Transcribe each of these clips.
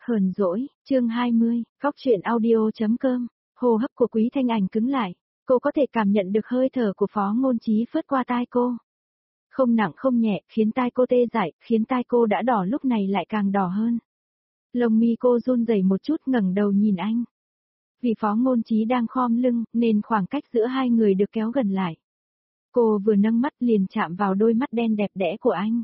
Hờn dỗi, chương 20, góc truyện audio.com, hô hấp của Quý Thanh Ảnh cứng lại, cô có thể cảm nhận được hơi thở của Phó Ngôn Chí phớt qua tai cô. Không nặng không nhẹ, khiến tai cô tê dại, khiến tai cô đã đỏ lúc này lại càng đỏ hơn. Lông mi cô run rẩy một chút ngẩng đầu nhìn anh. Vì Phó Ngôn Chí đang khom lưng, nên khoảng cách giữa hai người được kéo gần lại. Cô vừa nâng mắt liền chạm vào đôi mắt đen đẹp đẽ của anh.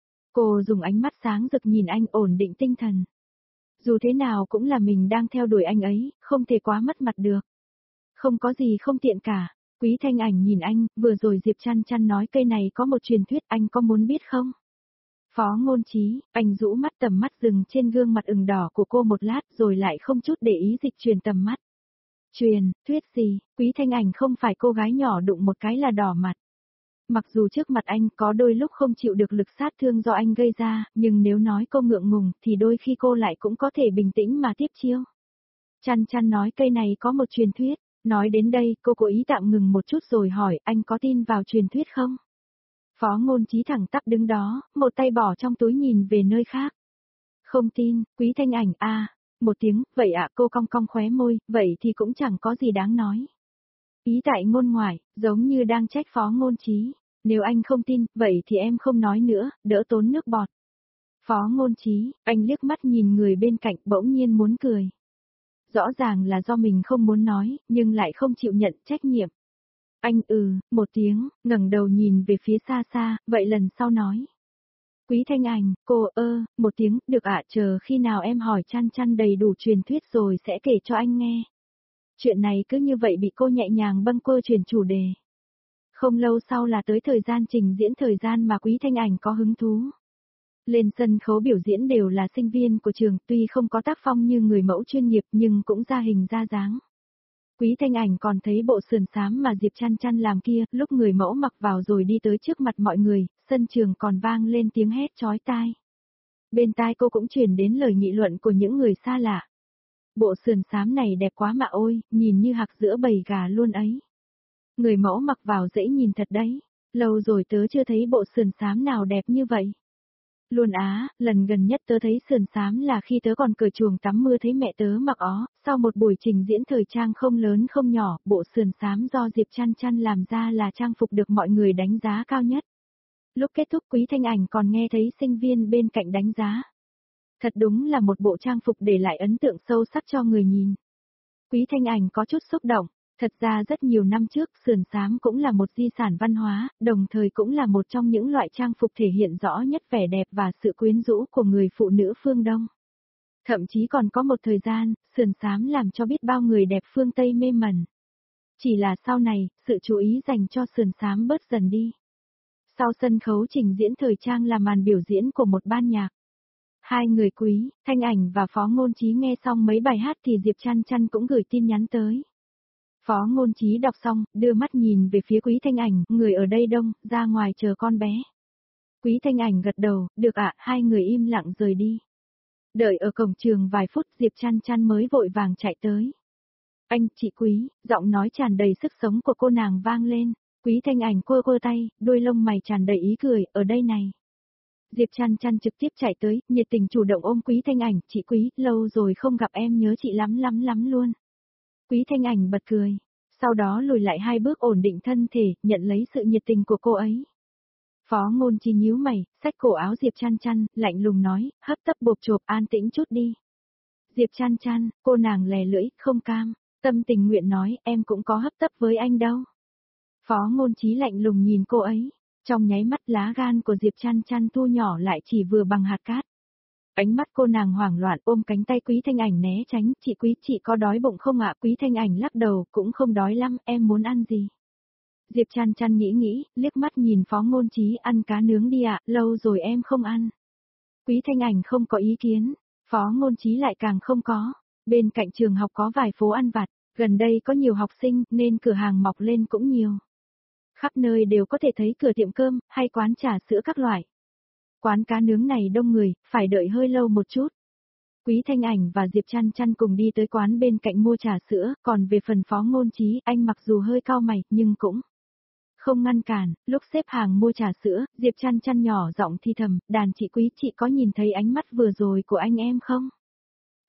Cô dùng ánh mắt sáng rực nhìn anh ổn định tinh thần. Dù thế nào cũng là mình đang theo đuổi anh ấy, không thể quá mất mặt được. Không có gì không tiện cả. Quý Thanh Ảnh nhìn anh, vừa rồi Diệp Chăn Chăn nói cây này có một truyền thuyết, anh có muốn biết không? Phó Ngôn Chí, anh rũ mắt, tầm mắt dừng trên gương mặt ửng đỏ của cô một lát rồi lại không chút để ý dịch chuyển tầm mắt. Truyền thuyết gì? Quý Thanh Ảnh không phải cô gái nhỏ đụng một cái là đỏ mặt. Mặc dù trước mặt anh có đôi lúc không chịu được lực sát thương do anh gây ra, nhưng nếu nói cô ngượng ngùng thì đôi khi cô lại cũng có thể bình tĩnh mà tiếp chiêu. Chăn Chăn nói cây này có một truyền thuyết, nói đến đây cô cố ý tạm ngừng một chút rồi hỏi anh có tin vào truyền thuyết không? Phó Ngôn Chí thẳng tắp đứng đó, một tay bỏ trong túi nhìn về nơi khác. Không tin, Quý Thanh Ảnh một tiếng, vậy ạ cô cong cong khóe môi, vậy thì cũng chẳng có gì đáng nói. Ý tại ngôn ngoại, giống như đang trách Phó Ngôn Chí. Nếu anh không tin, vậy thì em không nói nữa, đỡ tốn nước bọt. Phó Ngôn Chí, anh liếc mắt nhìn người bên cạnh bỗng nhiên muốn cười. Rõ ràng là do mình không muốn nói, nhưng lại không chịu nhận trách nhiệm. Anh một tiếng, ngẩng đầu nhìn về phía xa xa, vậy lần sau nói. Quý Thanh Ảnh, cô một tiếng, được ạ, chờ khi nào em hỏi Chăn Chăn đầy đủ truyền thuyết rồi sẽ kể cho anh nghe. Chuyện này cứ như vậy bị cô nhẹ nhàng bâng quơ chuyển chủ đề. Không lâu sau là tới thời gian trình diễn, thời gian mà Quý Thanh Ảnh có hứng thú. Lên sân khấu biểu diễn đều là sinh viên của trường, tuy không có tác phong như người mẫu chuyên nghiệp nhưng cũng ra hình ra dáng. Quý Thanh Ảnh còn thấy bộ sườn xám mà Diệp Chăn Chăn làm kia, lúc người mẫu mặc vào rồi đi tới trước mặt mọi người, sân trường còn vang lên tiếng hét chói tai. Bên tai cô cũng truyền đến lời nghị luận của những người xa lạ. Bộ sườn xám này đẹp quá mà ôi, nhìn như hạc giữa bầy gà luôn ấy. Người mẫu mặc vào dễ nhìn thật đấy, lâu rồi tớ chưa thấy bộ sườn xám nào đẹp như vậy. Luôn lần gần nhất tớ thấy sườn xám là khi tớ còn cởi chuồng tắm mưa thấy mẹ tớ mặc ó, sau một buổi trình diễn thời trang không lớn không nhỏ, bộ sườn xám do Diệp Chăn Chăn làm ra là trang phục được mọi người đánh giá cao nhất. Lúc kết thúc Quý Thanh Ảnh còn nghe thấy sinh viên bên cạnh đánh giá. Thật đúng là một bộ trang phục để lại ấn tượng sâu sắc cho người nhìn. Quý Thanh Ảnh có chút xúc động. Thật ra rất nhiều năm trước, sườn xám cũng là một di sản văn hóa, đồng thời cũng là một trong những loại trang phục thể hiện rõ nhất vẻ đẹp và sự quyến rũ của người phụ nữ phương Đông. Thậm chí còn có một thời gian, sườn xám làm cho biết bao người đẹp phương Tây mê mẩn. Chỉ là sau này, sự chú ý dành cho sườn xám bớt dần đi. Sau sân khấu trình diễn thời trang là màn biểu diễn của một ban nhạc. Hai người Quý, Thanh Ảnh và Phó Ngôn Chí nghe xong mấy bài hát thì Diệp Chăn Chăn cũng gửi tin nhắn tới. Phó Ngôn Chí đọc xong, đưa mắt nhìn về phía Quý Thanh Ảnh, người ở đây đông, ra ngoài chờ con bé. Quý Thanh Ảnh gật đầu, được ạ, hai người im lặng rời đi. Đợi ở cổng trường vài phút Diệp Chăn Chăn mới vội vàng chạy tới. Anh, chị Quý, giọng nói tràn đầy sức sống của cô nàng vang lên. Quý Thanh Ảnh quơ quơ tay, đôi lông mày tràn đầy ý cười, ở đây này. Diệp Chăn Chăn trực tiếp chạy tới, nhiệt tình chủ động ôm Quý Thanh Ảnh, chị Quý, lâu rồi không gặp em nhớ chị lắm lắm lắm luôn. Quý Thanh Ảnh bật cười, sau đó lùi lại hai bước ổn định thân thể, nhận lấy sự nhiệt tình của cô ấy. Phó Ngôn Chí nhíu mày, xách cổ áo Diệp Chăn Chăn, lạnh lùng nói, hấp tấp bộp chộp, an tĩnh chút đi. Diệp Chăn Chăn, cô nàng lè lưỡi, không cam, tâm tình nguyện nói, em cũng có hấp tấp với anh đâu. Phó Ngôn Chí lạnh lùng nhìn cô ấy, trong nháy mắt lá gan của Diệp Chăn Chăn thu nhỏ lại chỉ vừa bằng hạt cát. Ánh mắt cô nàng hoảng loạn ôm cánh tay Quý Thanh Ảnh né tránh, chị Quý, chị có đói bụng không ạ? Quý Thanh Ảnh lắc đầu, cũng không đói lắm, em muốn ăn gì? Diệp Chăn Chăn nghĩ, liếc mắt nhìn Phó Ngôn Chí, ăn cá nướng đi ạ, lâu rồi em không ăn. Quý Thanh Ảnh không có ý kiến, Phó Ngôn Chí lại càng không có. Bên cạnh trường học có vài phố ăn vặt, gần đây có nhiều học sinh nên cửa hàng mọc lên cũng nhiều. Khắp nơi đều có thể thấy cửa tiệm cơm, hay quán trà sữa các loại. Quán cá nướng này đông người, phải đợi hơi lâu một chút. Quý Thanh Ảnh và Diệp Chăn Chăn cùng đi tới quán bên cạnh mua trà sữa, còn về phần Phó Ngôn Chí, anh mặc dù hơi cau mày, nhưng cũng không ngăn cản. Lúc xếp hàng mua trà sữa, Diệp Chăn Chăn nhỏ giọng thì thầm, đàn chị Quý, chị có nhìn thấy ánh mắt vừa rồi của anh em không?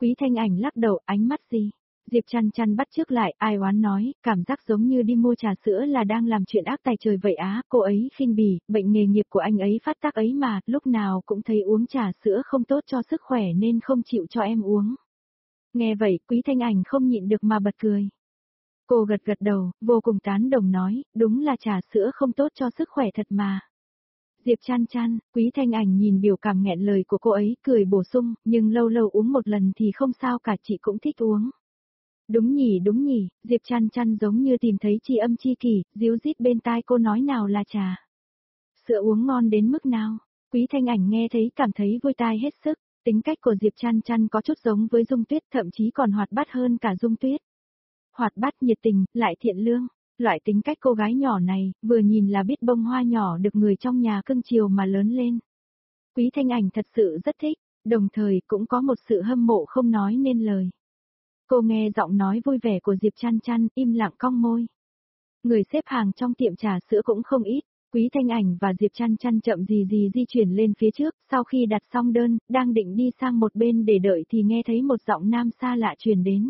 Quý Thanh Ảnh lắc đầu, ánh mắt gì? Diệp Chăn Chăn bắt chước lại, ai oán nói, cảm giác giống như đi mua trà sữa là đang làm chuyện ác tài trời vậy á, cô ấy khinh bỉ, bệnh nghề nghiệp của anh ấy phát tác ấy mà, lúc nào cũng thấy uống trà sữa không tốt cho sức khỏe nên không chịu cho em uống. Nghe vậy, Quý Thanh Ảnh không nhịn được mà bật cười. Cô gật gật đầu, vô cùng tán đồng nói, đúng là trà sữa không tốt cho sức khỏe thật mà. Diệp Chăn Chăn, Quý Thanh Ảnh nhìn biểu cảm nghẹn lời của cô ấy, cười bổ sung, nhưng lâu lâu uống một lần thì không sao cả, chị cũng thích uống. Đúng nhỉ, Diệp Chăn Chăn giống như tìm thấy tri âm tri kỷ, díu dít bên tai cô nói nào là trà. Sữa uống ngon đến mức nào? Quý Thanh Ảnh nghe thấy cảm thấy vui tai hết sức, tính cách của Diệp Chăn Chăn có chút giống với Dung Tuyết, thậm chí còn hoạt bát hơn cả Dung Tuyết. Hoạt bát nhiệt tình, lại thiện lương. Loại tính cách cô gái nhỏ này, vừa nhìn là biết bông hoa nhỏ được người trong nhà cưng chiều mà lớn lên. Quý Thanh Ảnh thật sự rất thích, đồng thời cũng có một sự hâm mộ không nói nên lời. Cô nghe giọng nói vui vẻ của Diệp Chăn Chăn, im lặng cong môi. Người xếp hàng trong tiệm trà sữa cũng không ít, Quý Thanh Ảnh và Diệp Chăn Chăn chậm gì di chuyển lên phía trước, sau khi đặt xong đơn, đang định đi sang một bên để đợi thì nghe thấy một giọng nam xa lạ truyền đến.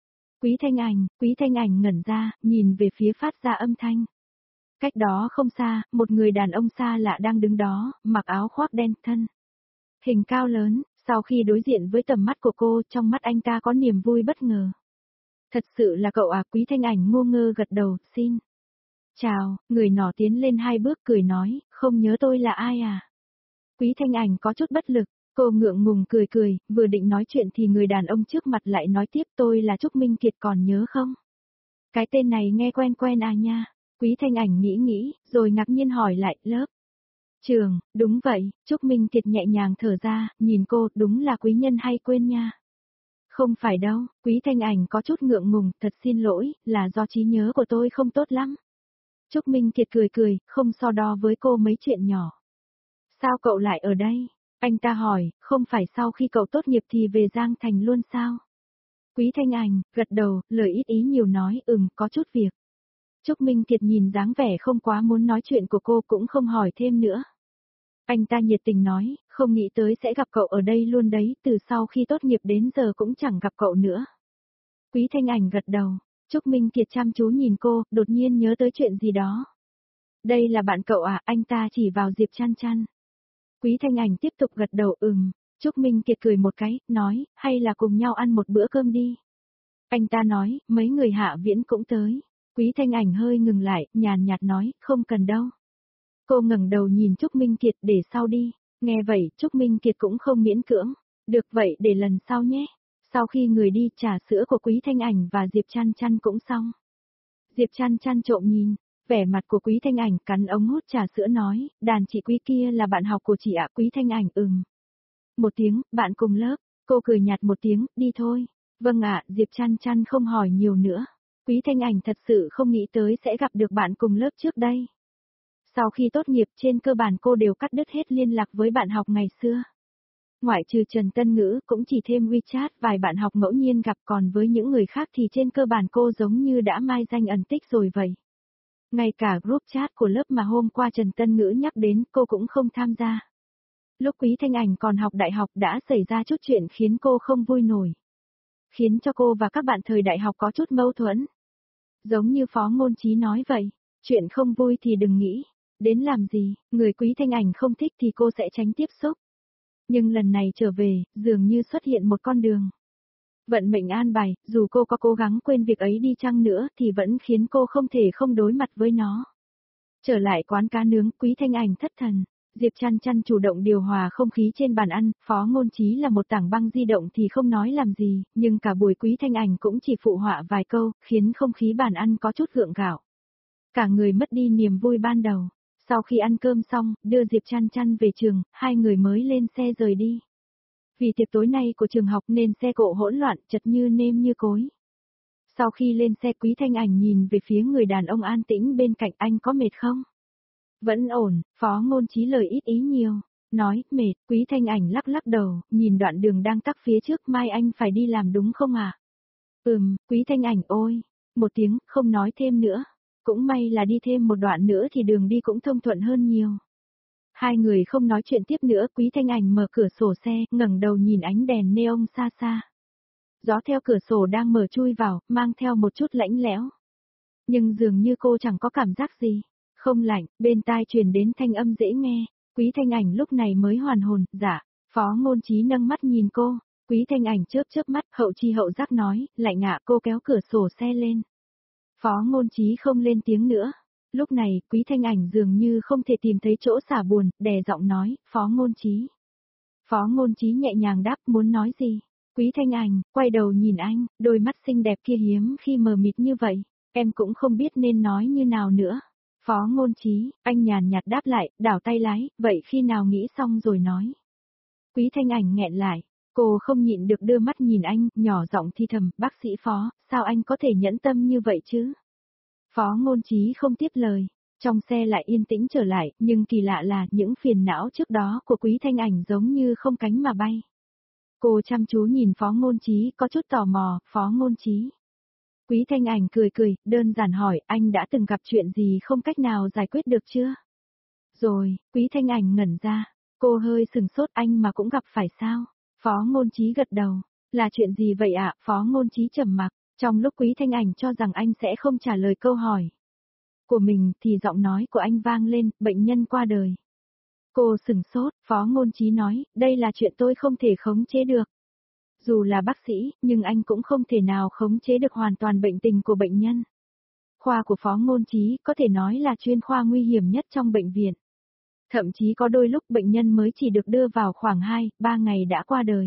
Quý Thanh Ảnh ngẩn ra, nhìn về phía phát ra âm thanh. Cách đó không xa, một người đàn ông xa lạ đang đứng đó, mặc áo khoác đen thân. Hình cao lớn, sau khi đối diện với tầm mắt của cô, trong mắt anh ta có niềm vui bất ngờ. Thật sự là cậu à, Quý Thanh Ảnh ngô ngơ gật đầu, xin. Chào, người nọ tiến lên 2 bước cười nói, không nhớ tôi là ai à? Quý Thanh Ảnh có chút bất lực, cô ngượng ngùng cười, vừa định nói chuyện thì người đàn ông trước mặt lại nói tiếp tôi là Trúc Minh Kiệt còn nhớ không? Cái tên này nghe quen à nha. Quý Thanh Ảnh nghĩ, rồi ngạc nhiên hỏi lại, lớp. Trường, đúng vậy, Trúc Minh Kiệt nhẹ nhàng thở ra, nhìn cô, đúng là quý nhân hay quên nha. Không phải đâu, Quý Thanh Ảnh có chút ngượng ngùng, thật xin lỗi, là do trí nhớ của tôi không tốt lắm. Trúc Minh Kiệt cười, không so đo với cô mấy chuyện nhỏ. Sao cậu lại ở đây? Anh ta hỏi, không phải sau khi cậu tốt nghiệp thì về Giang Thành luôn sao? Quý Thanh Ảnh, gật đầu, lời ít ý nhiều nói, có chút việc. Trúc Minh Kiệt nhìn dáng vẻ không quá muốn nói chuyện của cô cũng không hỏi thêm nữa. Anh ta nhiệt tình nói, không nghĩ tới sẽ gặp cậu ở đây luôn đấy, từ sau khi tốt nghiệp đến giờ cũng chẳng gặp cậu nữa. Quý Thanh Ảnh gật đầu, Trúc Minh Kiệt chăm chú nhìn cô, đột nhiên nhớ tới chuyện gì đó. Đây là bạn cậu à, anh ta chỉ vào Diệp Chăn Chăn. Quý Thanh Ảnh tiếp tục gật đầu Trúc Minh Kiệt cười một cái, nói, hay là cùng nhau ăn một bữa cơm đi. Anh ta nói, mấy người Hạ Viễn cũng tới. Quý Thanh Ảnh hơi ngừng lại, nhàn nhạt nói, không cần đâu. Cô ngẩng đầu nhìn Trúc Minh Kiệt để sau đi. Nghe vậy, Trúc Minh Kiệt cũng không miễn cưỡng. Được vậy để lần sau nhé. Sau khi người đi, trà sữa của Quý Thanh Ảnh và Diệp Chăn Chăn cũng xong. Diệp Chăn Chăn trộm nhìn, vẻ mặt của Quý Thanh Ảnh cắn ống hút trà sữa nói, đàn chị Quý kia là bạn học của chị ạ. Quý Thanh Ảnh một tiếng, bạn cùng lớp. Cô cười nhạt một tiếng, đi thôi. Vâng ạ, Diệp Chăn Chăn không hỏi nhiều nữa. Quý Thanh Ảnh thật sự không nghĩ tới sẽ gặp được bạn cùng lớp trước đây. Sau khi tốt nghiệp trên cơ bản cô đều cắt đứt hết liên lạc với bạn học ngày xưa. Ngoại trừ Trần Tân Ngữ cũng chỉ thêm WeChat vài bạn học ngẫu nhiên gặp, còn với những người khác thì trên cơ bản cô giống như đã mai danh ẩn tích rồi vậy. Ngay cả group chat của lớp mà hôm qua Trần Tân Ngữ nhắc đến cô cũng không tham gia. Lúc Quý Thanh Ảnh còn học đại học đã xảy ra chút chuyện khiến cô không vui nổi. Khiến cho cô và các bạn thời đại học có chút mâu thuẫn. Giống như Phó Ngôn Chí nói vậy, chuyện không vui thì đừng nghĩ, đến làm gì, người Quý Thanh Ảnh không thích thì cô sẽ tránh tiếp xúc. Nhưng lần này trở về, dường như xuất hiện một con đường. Vận mệnh an bài, dù cô có cố gắng quên việc ấy đi chăng nữa thì vẫn khiến cô không thể không đối mặt với nó. Trở lại quán cá nướng, Quý Thanh Ảnh thất thần. Diệp Chăn Chăn chủ động điều hòa không khí trên bàn ăn, Phó Ngôn Chí là một tảng băng di động thì không nói làm gì, nhưng cả buổi Quý Thanh Ảnh cũng chỉ phụ họa vài câu, khiến không khí bàn ăn có chút gượng gạo. Cả người mất đi niềm vui ban đầu. Sau khi ăn cơm xong, đưa Diệp Chăn Chăn về trường, hai người mới lên xe rời đi. Vì tiệc tối nay của trường học nên xe cộ hỗn loạn, chật như nêm như cối. Sau khi lên xe, Quý Thanh Ảnh nhìn về phía người đàn ông an tĩnh bên cạnh, anh có mệt không? Vẫn ổn, Phó Ngôn Chí lời ít ý nhiều. Nói, mệt, Quý Thanh Ảnh lắc lắc đầu, nhìn đoạn đường đang tắc phía trước, mai anh phải đi làm đúng không à? Quý Thanh Ảnh ôi. Một tiếng, không nói thêm nữa. Cũng may là đi thêm một đoạn nữa thì đường đi cũng thông thuận hơn nhiều. Hai người không nói chuyện tiếp nữa, Quý Thanh Ảnh mở cửa sổ xe, ngẩng đầu nhìn ánh đèn neon xa xa. Gió theo cửa sổ đang mở chui vào, mang theo một chút lạnh lẽo. Nhưng dường như cô chẳng có cảm giác gì. Không lạnh, bên tai truyền đến thanh âm dễ nghe. Quý Thanh Ảnh lúc này mới hoàn hồn, dạ. Phó Ngôn Chí nâng mắt nhìn cô. Quý Thanh Ảnh chớp chớp mắt, hậu chi hậu giác nói, lạnh ạ. Cô kéo cửa sổ xe lên. Phó Ngôn Chí không lên tiếng nữa. Lúc này, Quý Thanh Ảnh dường như không thể tìm thấy chỗ xả buồn, đè giọng nói, Phó Ngôn Chí. Phó Ngôn Chí nhẹ nhàng đáp, muốn nói gì? Quý Thanh Ảnh, quay đầu nhìn anh, đôi mắt xinh đẹp kia hiếm khi mờ mịt như vậy, em cũng không biết nên nói như nào nữa. Phó Ngôn Chí, anh nhàn nhạt đáp lại, đảo tay lái, vậy khi nào nghĩ xong rồi nói. Quý Thanh Ảnh nghẹn lại, cô không nhịn được đưa mắt nhìn anh, nhỏ giọng thi thầm, bác sĩ Phó, sao anh có thể nhẫn tâm như vậy chứ? Phó Ngôn Chí không tiếp lời, trong xe lại yên tĩnh trở lại, nhưng kỳ lạ là những phiền não trước đó của Quý Thanh Ảnh giống như không cánh mà bay. Cô chăm chú nhìn Phó Ngôn Chí, có chút tò mò, Phó Ngôn Chí. Quý Thanh Ảnh cười cười, đơn giản hỏi, anh đã từng gặp chuyện gì không cách nào giải quyết được chưa? Rồi, Quý Thanh Ảnh ngẩn ra, cô hơi sừng sốt, anh mà cũng gặp phải sao? Phó Ngôn Chí gật đầu, là chuyện gì vậy ạ? Phó Ngôn Chí trầm mặc, trong lúc Quý Thanh Ảnh cho rằng anh sẽ không trả lời câu hỏi của mình thì giọng nói của anh vang lên, bệnh nhân qua đời. Cô sừng sốt, Phó Ngôn Chí nói, đây là chuyện tôi không thể khống chế được. Dù là bác sĩ, nhưng anh cũng không thể nào khống chế được hoàn toàn bệnh tình của bệnh nhân. Khoa của Phó Ngôn Chí có thể nói là chuyên khoa nguy hiểm nhất trong bệnh viện. Thậm chí có đôi lúc bệnh nhân mới chỉ được đưa vào khoảng 2-3 ngày đã qua đời.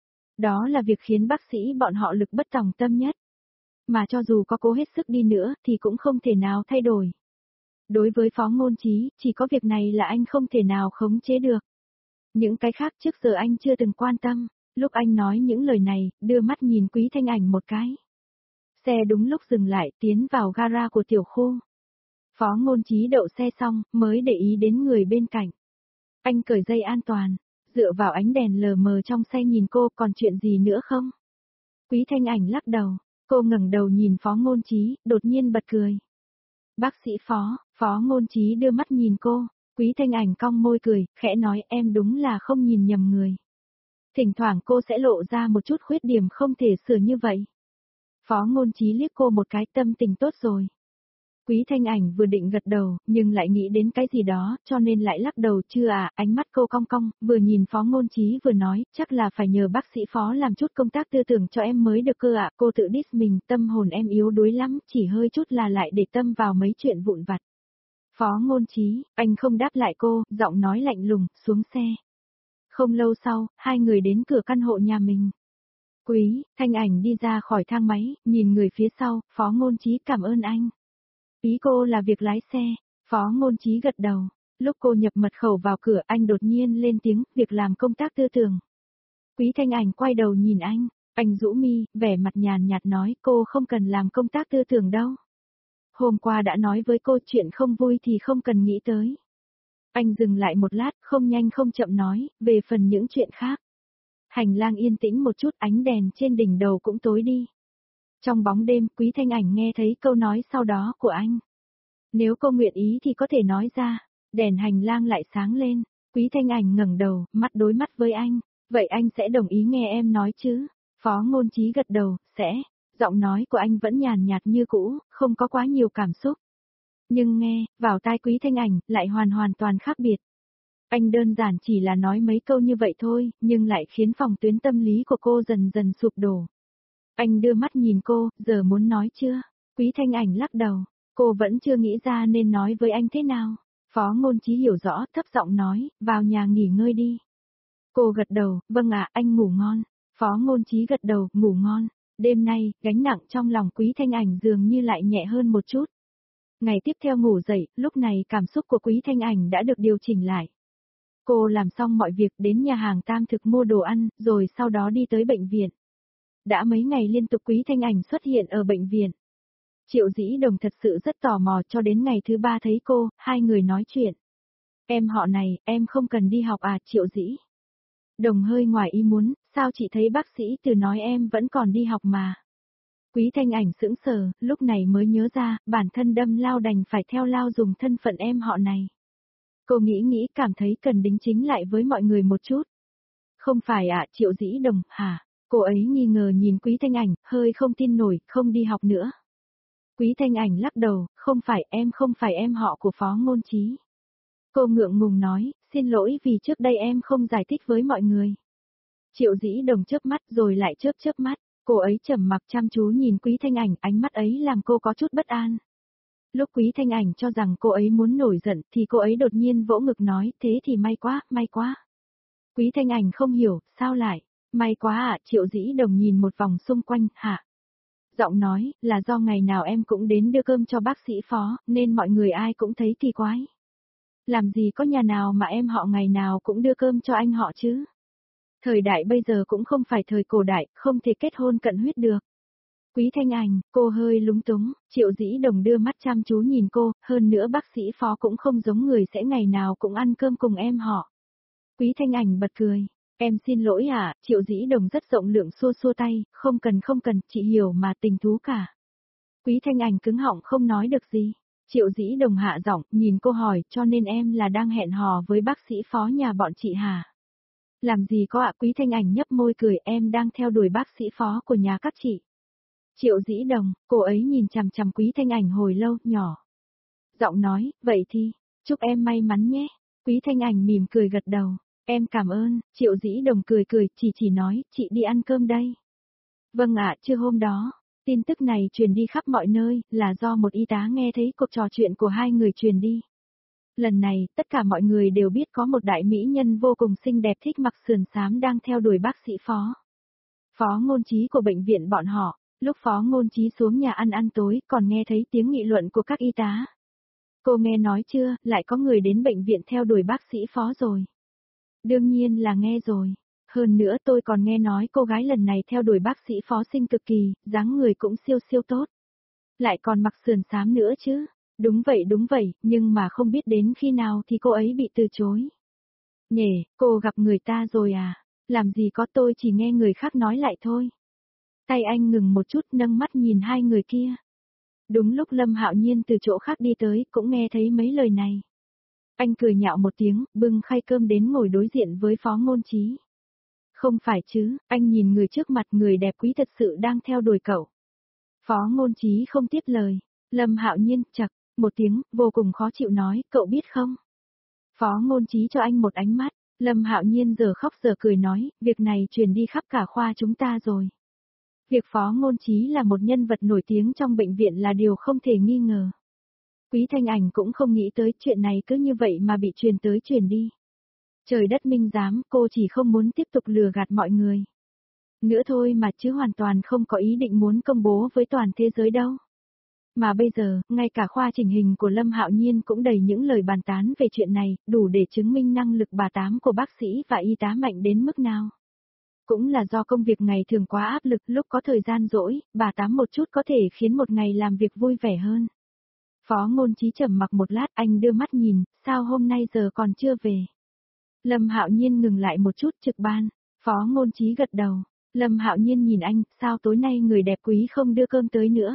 Đó là việc khiến bác sĩ bọn họ lực bất tòng tâm nhất. Mà cho dù có cố hết sức đi nữa thì cũng không thể nào thay đổi. Đối với Phó Ngôn Chí, chỉ có việc này là anh không thể nào khống chế được. Những cái khác trước giờ anh chưa từng quan tâm. Lúc anh nói những lời này, đưa mắt nhìn Quý Thanh Ảnh một cái. Xe đúng lúc dừng lại, tiến vào gara của tiểu khu. Phó Ngôn Chí đậu xe xong, mới để ý đến người bên cạnh. Anh cởi dây an toàn, dựa vào ánh đèn lờ mờ trong xe nhìn cô, còn chuyện gì nữa không? Quý Thanh Ảnh lắc đầu, cô ngẩng đầu nhìn Phó Ngôn Chí, đột nhiên bật cười. Bác sĩ Phó, Phó Ngôn Chí đưa mắt nhìn cô, Quý Thanh Ảnh cong môi cười, khẽ nói em đúng là không nhìn nhầm người. Thỉnh thoảng cô sẽ lộ ra một chút khuyết điểm không thể sửa như vậy. Phó Ngôn Chí liếc cô một cái, tâm tình tốt rồi. Quý Thanh Ảnh vừa định gật đầu, nhưng lại nghĩ đến cái gì đó, cho nên lại lắc đầu, chưa à, ánh mắt cô cong cong, vừa nhìn Phó Ngôn Chí vừa nói, chắc là phải nhờ bác sĩ Phó làm chút công tác tư tưởng cho em mới được cơ ạ, cô tự diss mình, tâm hồn em yếu đuối lắm, chỉ hơi chút là lại để tâm vào mấy chuyện vụn vặt. Phó Ngôn Chí, anh không đáp lại cô, giọng nói lạnh lùng, xuống xe. Không lâu sau, hai người đến cửa căn hộ nhà mình. Quý Thanh Ảnh đi ra khỏi thang máy, nhìn người phía sau, Phó Ngôn Chí cảm ơn anh. Ý cô là việc lái xe, Phó Ngôn Chí gật đầu. Lúc cô nhập mật khẩu vào cửa anh đột nhiên lên tiếng, việc làm công tác tư tưởng. Quý Thanh Ảnh quay đầu nhìn anh rũ mi, vẻ mặt nhàn nhạt nói cô không cần làm công tác tư tưởng đâu. Hôm qua đã nói với cô chuyện không vui thì không cần nghĩ tới. Anh dừng lại một lát, không nhanh không chậm nói, về phần những chuyện khác. Hành lang yên tĩnh một chút, ánh đèn trên đỉnh đầu cũng tối đi. Trong bóng đêm, Quý Thanh Ảnh nghe thấy câu nói sau đó của anh. Nếu cô nguyện ý thì có thể nói ra. Đèn hành lang lại sáng lên. Quý Thanh Ảnh ngẩng đầu, mắt đối mắt với anh. Vậy anh sẽ đồng ý nghe em nói chứ? Phó Ngôn Chí gật đầu, sẽ. Giọng nói của anh vẫn nhàn nhạt như cũ, không có quá nhiều cảm xúc. Nhưng nghe, vào tai Quý Thanh Ảnh, lại hoàn toàn khác biệt. Anh đơn giản chỉ là nói mấy câu như vậy thôi, nhưng lại khiến phòng tuyến tâm lý của cô dần dần sụp đổ. Anh đưa mắt nhìn cô, giờ muốn nói chưa? Quý Thanh Ảnh lắc đầu, cô vẫn chưa nghĩ ra nên nói với anh thế nào. Phó Ngôn Chí hiểu rõ, thấp giọng nói, vào nhà nghỉ ngơi đi. Cô gật đầu, vâng ạ, anh ngủ ngon. Phó Ngôn Chí gật đầu, ngủ ngon. Đêm nay, gánh nặng trong lòng Quý Thanh Ảnh dường như lại nhẹ hơn một chút. Ngày tiếp theo ngủ dậy, lúc này cảm xúc của Quý Thanh Ảnh đã được điều chỉnh lại. Cô làm xong mọi việc đến nhà hàng Tam Thực mua đồ ăn, rồi sau đó đi tới bệnh viện. Đã mấy ngày liên tục Quý Thanh Ảnh xuất hiện ở bệnh viện. Triệu Dĩ Đồng thật sự rất tò mò cho đến ngày thứ 3 thấy cô, hai người nói chuyện. Em họ này, em không cần đi học à, Triệu Dĩ Đồng hơi ngoài ý muốn, sao chị thấy bác sĩ Từ nói em vẫn còn đi học mà. Quý Thanh Ảnh sững sờ, lúc này mới nhớ ra, bản thân đâm lao đành phải theo lao dùng thân phận em họ này. Cô nghĩ cảm thấy cần đính chính lại với mọi người một chút. Không phải ạ, Triệu Dĩ Đồng, hả? Cô ấy nghi ngờ nhìn Quý Thanh Ảnh, hơi không tin nổi, không đi học nữa. Quý Thanh Ảnh lắc đầu, không phải em họ của Phó Ngôn Chí. Cô ngượng ngùng nói, xin lỗi vì trước đây em không giải thích với mọi người. Triệu Dĩ Đồng chớp mắt rồi lại chớp mắt, cô ấy trầm mặc chăm chú nhìn Quý Thanh Ảnh, ánh mắt ấy làm cô có chút bất an. Lúc Quý Thanh Ảnh cho rằng cô ấy muốn nổi giận thì cô ấy đột nhiên vỗ ngực nói, thế thì may quá. Quý Thanh Ảnh không hiểu, sao lại, may quá à, Triệu Dĩ Đồng nhìn một vòng xung quanh, hả? Giọng nói, là do ngày nào em cũng đến đưa cơm cho bác sĩ Phó, nên mọi người ai cũng thấy kỳ quái. Làm gì có nhà nào mà em họ ngày nào cũng đưa cơm cho anh họ chứ? Thời đại bây giờ cũng không phải thời cổ đại, không thể kết hôn cận huyết được. Quý Thanh Ảnh, cô hơi lúng túng, Triệu Dĩ Đồng đưa mắt chăm chú nhìn cô, hơn nữa bác sĩ Phó cũng không giống người sẽ ngày nào cũng ăn cơm cùng em họ. Quý Thanh Ảnh bật cười, em xin lỗi à, Triệu Dĩ Đồng rất rộng lượng xua tay, không cần, chị hiểu mà, tình thú cả. Quý Thanh Ảnh cứng họng không nói được gì. Triệu Dĩ Đồng hạ giọng, nhìn cô hỏi, cho nên em là đang hẹn hò với bác sĩ Phó nhà bọn chị hả? Làm gì có ạ, Quý Thanh Ảnh nhấp môi cười, em đang theo đuổi bác sĩ Phó của nhà các chị. Triệu Dĩ Đồng, cô ấy nhìn chằm Quý Thanh Ảnh hồi lâu, nhỏ. Giọng nói, vậy thì, chúc em may mắn nhé. Quý Thanh Ảnh mỉm cười gật đầu, em cảm ơn, Triệu Dĩ Đồng cười, chỉ nói, chị đi ăn cơm đây. Vâng ạ, trưa hôm đó, tin tức này truyền đi khắp mọi nơi, là do một y tá nghe thấy cuộc trò chuyện của hai người truyền đi. Lần này, tất cả mọi người đều biết có một đại mỹ nhân vô cùng xinh đẹp thích mặc sườn xám đang theo đuổi bác sĩ Phó. Phó Ngôn Chí của bệnh viện bọn họ, lúc Phó Ngôn Chí xuống nhà ăn tối còn nghe thấy tiếng nghị luận của các y tá. Cô nghe nói chưa, lại có người đến bệnh viện theo đuổi bác sĩ Phó rồi. Đương nhiên là nghe rồi. Hơn nữa tôi còn nghe nói cô gái lần này theo đuổi bác sĩ Phó xinh cực kỳ, dáng người cũng siêu tốt. Lại còn mặc sườn xám nữa chứ. Đúng vậy, nhưng mà không biết đến khi nào thì cô ấy bị từ chối. Nhể, cô gặp người ta rồi à? Làm gì có, tôi chỉ nghe người khác nói lại thôi. Tay anh ngừng một chút, nâng mắt nhìn hai người kia. Đúng lúc Lâm Hạo Nhiên từ chỗ khác đi tới, cũng nghe thấy mấy lời này. Anh cười nhạo một tiếng, bưng khay cơm đến ngồi đối diện với Phó Ngôn Chí. Không phải chứ, anh nhìn người trước mặt, người đẹp quý thật sự đang theo đuổi cậu. Phó Ngôn Chí không tiếp lời. Lâm Hạo Nhiên chậc một tiếng, vô cùng khó chịu nói, cậu biết không? Phó Ngôn Chí cho anh một ánh mắt. Lâm Hạo Nhiên giờ khóc giờ cười nói, việc này truyền đi khắp cả khoa chúng ta rồi. Việc Phó Ngôn Chí là một nhân vật nổi tiếng trong bệnh viện là điều không thể nghi ngờ. Quý Thanh Ảnh cũng không nghĩ tới chuyện này cứ như vậy mà bị truyền tới truyền đi. Trời đất minh giám, cô chỉ không muốn tiếp tục lừa gạt mọi người. Nữa thôi mà, chứ hoàn toàn không có ý định muốn công bố với toàn thế giới đâu. Mà bây giờ, ngay cả khoa chỉnh hình của Lâm Hạo Nhiên cũng đầy những lời bàn tán về chuyện này, đủ để chứng minh năng lực bà tám của bác sĩ và y tá mạnh đến mức nào. Cũng là do công việc ngày thường quá áp lực, lúc có thời gian rỗi, bà tám một chút có thể khiến một ngày làm việc vui vẻ hơn. Phó Ngôn Chí trầm mặc một lát, anh đưa mắt nhìn, sao hôm nay giờ còn chưa về. Lâm Hạo Nhiên ngừng lại một chút, trực ban. Phó Ngôn Chí gật đầu. Lâm Hạo Nhiên nhìn anh, sao tối nay người đẹp quý không đưa cơm tới nữa.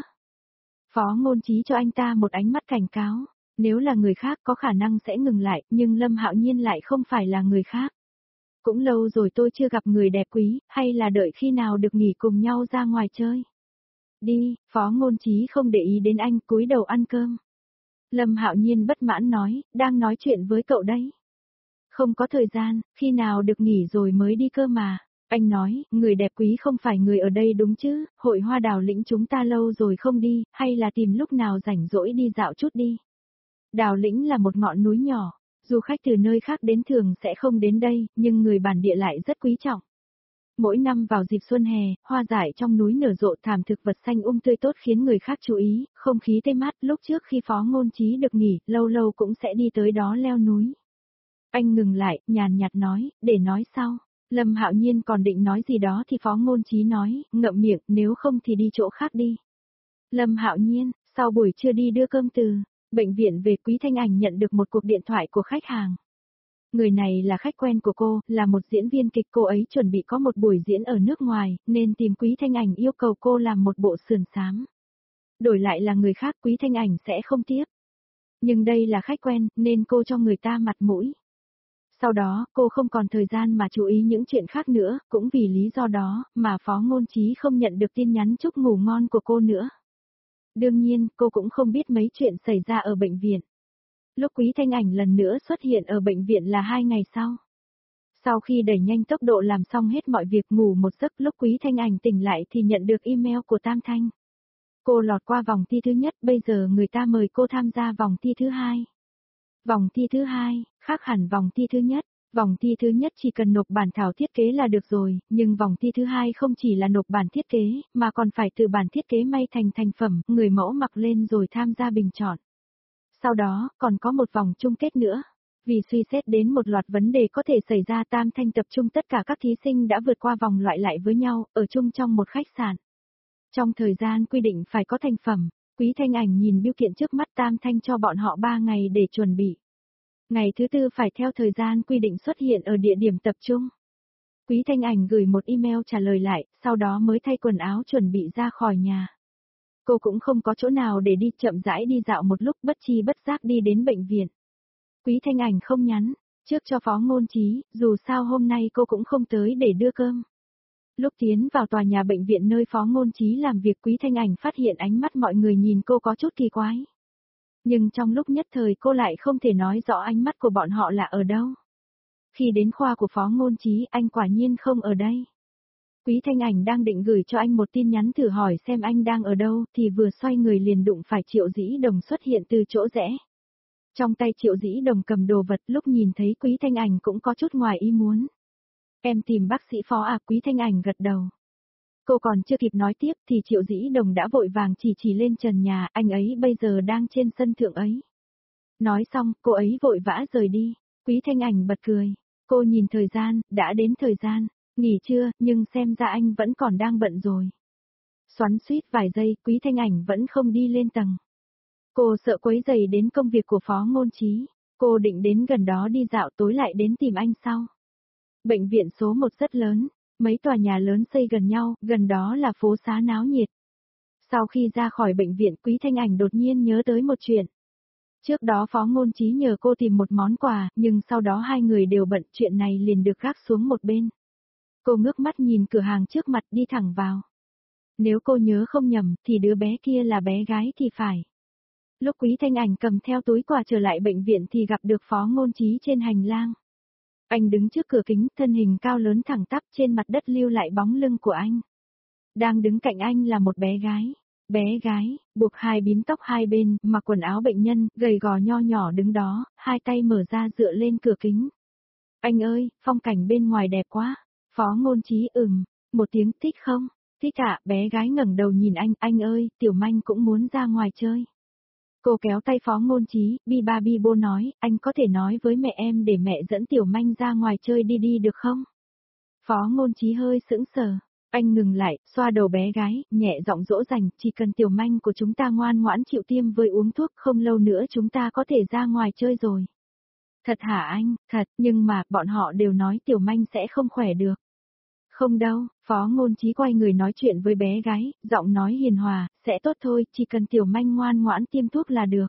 Phó Ngôn Chí cho anh ta một ánh mắt cảnh cáo. Nếu là người khác có khả năng sẽ ngừng lại, nhưng Lâm Hạo Nhiên lại không phải là người khác. Cũng lâu rồi tôi chưa gặp người đẹp quý, hay là đợi khi nào được nghỉ cùng nhau ra ngoài chơi. Đi, Phó Ngôn Chí không để ý đến anh, cúi đầu ăn cơm. Lâm Hạo Nhiên bất mãn nói, đang nói chuyện với cậu đấy. Không có thời gian, khi nào được nghỉ rồi mới đi cơ mà. Anh nói, người đẹp quý không phải người ở đây đúng chứ, hội hoa đào lĩnh chúng ta lâu rồi không đi, hay là tìm lúc nào rảnh rỗi đi dạo chút đi. Đào lĩnh là một ngọn núi nhỏ, du khách từ nơi khác đến thường sẽ không đến đây, nhưng người bản địa lại rất quý trọng. Mỗi năm vào dịp xuân hè, hoa dại trong núi nở rộ, thảm thực vật xanh tươi tốt khiến người khác chú ý, không khí tươi mát. Lúc trước khi Phó Ngôn Chí được nghỉ, lâu lâu cũng sẽ đi tới đó leo núi. Anh ngừng lại, nhàn nhạt nói, để nói sau. Lâm Hạo Nhiên còn định nói gì đó thì Phó Ngôn Chí nói, ngậm miệng, nếu không thì đi chỗ khác đi. Lâm Hạo Nhiên, sau buổi trưa đi đưa cơm từ bệnh viện về, Quý Thanh Ảnh nhận được một cuộc điện thoại của khách hàng. Người này là khách quen của cô, là một diễn viên kịch, cô ấy chuẩn bị có một buổi diễn ở nước ngoài, nên tìm Quý Thanh Ảnh yêu cầu cô làm một bộ sườn xám. Đổi lại là người khác, Quý Thanh Ảnh sẽ không tiếp. Nhưng đây là khách quen, nên cô cho người ta mặt mũi. Sau đó, cô không còn thời gian mà chú ý những chuyện khác nữa, cũng vì lý do đó, mà Phó Ngôn Chí không nhận được tin nhắn chúc ngủ ngon của cô nữa. Đương nhiên, cô cũng không biết mấy chuyện xảy ra ở bệnh viện. Lúc Quý Thanh Ảnh lần nữa xuất hiện ở bệnh viện là 2 ngày sau. Sau khi đẩy nhanh tốc độ làm xong hết mọi việc ngủ một giấc, lúc Quý Thanh Ảnh tỉnh lại thì nhận được email của Tam Thanh. Cô lọt qua vòng thi thứ nhất, bây giờ người ta mời cô tham gia vòng thi thứ hai. Vòng thi thứ hai, khác hẳn vòng thi thứ nhất. Vòng thi thứ nhất chỉ cần nộp bản thảo thiết kế là được rồi, nhưng vòng thi thứ hai không chỉ là nộp bản thiết kế, mà còn phải tự bản thiết kế may thành thành phẩm, người mẫu mặc lên rồi tham gia bình chọn. Sau đó, còn có một vòng chung kết nữa. Vì suy xét đến một loạt vấn đề có thể xảy ra, Tam Thanh tập trung tất cả các thí sinh đã vượt qua vòng loại lại với nhau, ở chung trong một khách sạn. Trong thời gian quy định phải có thành phẩm, Quý Thanh Ảnh nhìn bưu kiện trước mắt, Tam Thanh cho bọn họ 3 ngày để chuẩn bị. Ngày thứ tư phải theo thời gian quy định xuất hiện ở địa điểm tập trung. Quý Thanh Ảnh gửi một email trả lời lại, sau đó mới thay quần áo chuẩn bị ra khỏi nhà. Cô cũng không có chỗ nào để đi, chậm rãi đi dạo một lúc, bất chi bất giác đi đến bệnh viện. Quý Thanh Ảnh không nhắn trước cho Phó Ngôn Chí, dù sao hôm nay cô cũng không tới để đưa cơm. Lúc tiến vào tòa nhà bệnh viện nơi Phó Ngôn Chí làm việc, Quý Thanh Ảnh phát hiện ánh mắt mọi người nhìn cô có chút kỳ quái. Nhưng trong lúc nhất thời cô lại không thể nói rõ ánh mắt của bọn họ là ở đâu. Khi đến khoa của Phó Ngôn Chí, anh quả nhiên không ở đây. Quý Thanh Ảnh đang định gửi cho anh một tin nhắn thử hỏi xem anh đang ở đâu, thì vừa xoay người liền đụng phải Triệu Dĩ Đồng xuất hiện từ chỗ rẽ. Trong tay Triệu Dĩ Đồng cầm đồ vật, lúc nhìn thấy Quý Thanh Ảnh cũng có chút ngoài ý muốn. Em tìm bác sĩ Phó à? Quý Thanh Ảnh gật đầu. Cô còn chưa kịp nói tiếp thì Triệu Dĩ Đồng đã vội vàng chỉ lên trần nhà, anh ấy bây giờ đang trên sân thượng ấy. Nói xong, cô ấy vội vã rời đi. Quý Thanh Ảnh bật cười. Cô nhìn thời gian, đã đến thời gian. Nghỉ trưa, nhưng xem ra anh vẫn còn đang bận rồi. Xoắn xuýt vài giây, Quý Thanh Ảnh vẫn không đi lên tầng. Cô sợ quấy rầy đến công việc của Phó Ngôn Chí. Cô định đến gần đó đi dạo, tối lại đến tìm anh sau. Bệnh viện số 1 rất lớn, mấy tòa nhà lớn xây gần nhau, gần đó là phố xá náo nhiệt. Sau khi ra khỏi bệnh viện, Quý Thanh Ảnh đột nhiên nhớ tới một chuyện. Trước đó Phó Ngôn Chí nhờ cô tìm một món quà, nhưng sau đó hai người đều bận, chuyện này liền được gác xuống một bên. Cô ngước mắt nhìn cửa hàng trước mặt, đi thẳng vào. Nếu cô nhớ không nhầm, thì đứa bé kia là bé gái thì phải. Lúc Quý Thanh Ảnh cầm theo túi quà trở lại bệnh viện thì gặp được Phó Ngôn Chí trên hành lang. Anh đứng trước cửa kính, thân hình cao lớn thẳng tắp, trên mặt đất lưu lại bóng lưng của anh. Đang đứng cạnh anh là một bé gái. Bé gái, buộc hai bím tóc hai bên, mặc quần áo bệnh nhân, gầy gò nho nhỏ đứng đó, hai tay mở ra dựa lên cửa kính. Anh ơi, phong cảnh bên ngoài đẹp quá. Phó Ngôn Chí một tiếng thích không? Thích ạ, bé gái ngẩng đầu nhìn anh ơi, Tiểu Manh cũng muốn ra ngoài chơi. Cô kéo tay Phó Ngôn Chí, bi ba bi bô nói, anh có thể nói với mẹ em để mẹ dẫn Tiểu Manh ra ngoài chơi đi được không? Phó Ngôn Chí hơi sững sờ. Anh ngừng lại, xoa đầu bé gái, nhẹ giọng dỗ dành, chỉ cần Tiểu Manh của chúng ta ngoan ngoãn chịu tiêm với uống thuốc, không lâu nữa chúng ta có thể ra ngoài chơi rồi. Thật hả anh? Thật, nhưng mà, bọn họ đều nói Tiểu Manh sẽ không khỏe được. Không đâu, Phó Ngôn Chí quay người nói chuyện với bé gái, giọng nói hiền hòa, sẽ tốt thôi, chỉ cần Tiểu Manh ngoan ngoãn tiêm thuốc là được.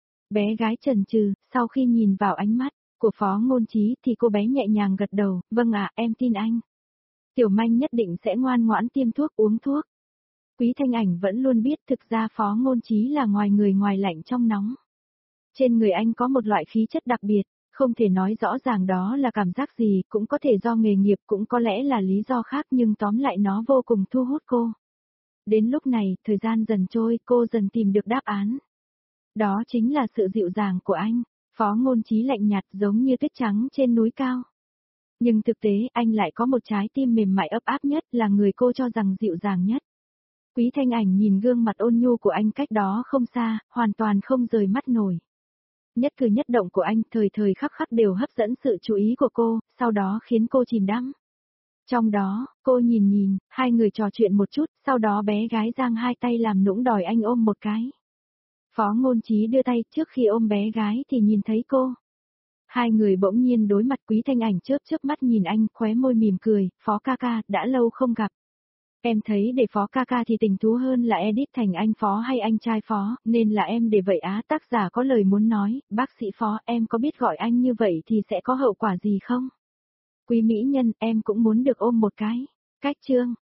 Bé gái chần chừ, sau khi nhìn vào ánh mắt của Phó Ngôn Chí thì cô bé nhẹ nhàng gật đầu, vâng ạ, em tin anh. Tiểu Manh nhất định sẽ ngoan ngoãn tiêm thuốc uống thuốc. Quý Thanh Ảnh vẫn luôn biết thực ra Phó Ngôn Chí là ngoài người ngoài lạnh trong nóng. Trên người anh có một loại khí chất đặc biệt, không thể nói rõ ràng đó là cảm giác gì, cũng có thể do nghề nghiệp, cũng có lẽ là lý do khác, nhưng tóm lại nó vô cùng thu hút cô. Đến lúc này, thời gian dần trôi, cô dần tìm được đáp án. Đó chính là sự dịu dàng của anh. Phó Ngôn Chí lạnh nhạt giống như tuyết trắng trên núi cao. Nhưng thực tế anh lại có một trái tim mềm mại ấp áp nhất, là người cô cho rằng dịu dàng nhất. Quý Thanh Ảnh nhìn gương mặt ôn nhu của anh cách đó không xa, hoàn toàn không rời mắt nổi. Nhất cử nhất động của anh thời thời khắc khắc đều hấp dẫn sự chú ý của cô, sau đó khiến cô chìm đắm. Trong đó, cô nhìn, hai người trò chuyện một chút, sau đó bé gái giang hai tay làm nũng đòi anh ôm một cái. Phó Ngôn Chí đưa tay, trước khi ôm bé gái thì nhìn thấy cô. Hai người bỗng nhiên đối mặt. Quý Thanh Ảnh chớp chớp mắt nhìn anh, khóe môi mỉm cười, Phó ca ca, đã lâu không gặp. Em thấy để phó ca ca thì tình thú hơn là edit thành anh phó hay anh trai phó, nên là em để vậy á. Tác giả có lời muốn nói, bác sĩ phó, em có biết gọi anh như vậy thì sẽ có hậu quả gì không? Quý mỹ nhân, em cũng muốn được ôm một cái. Cách chương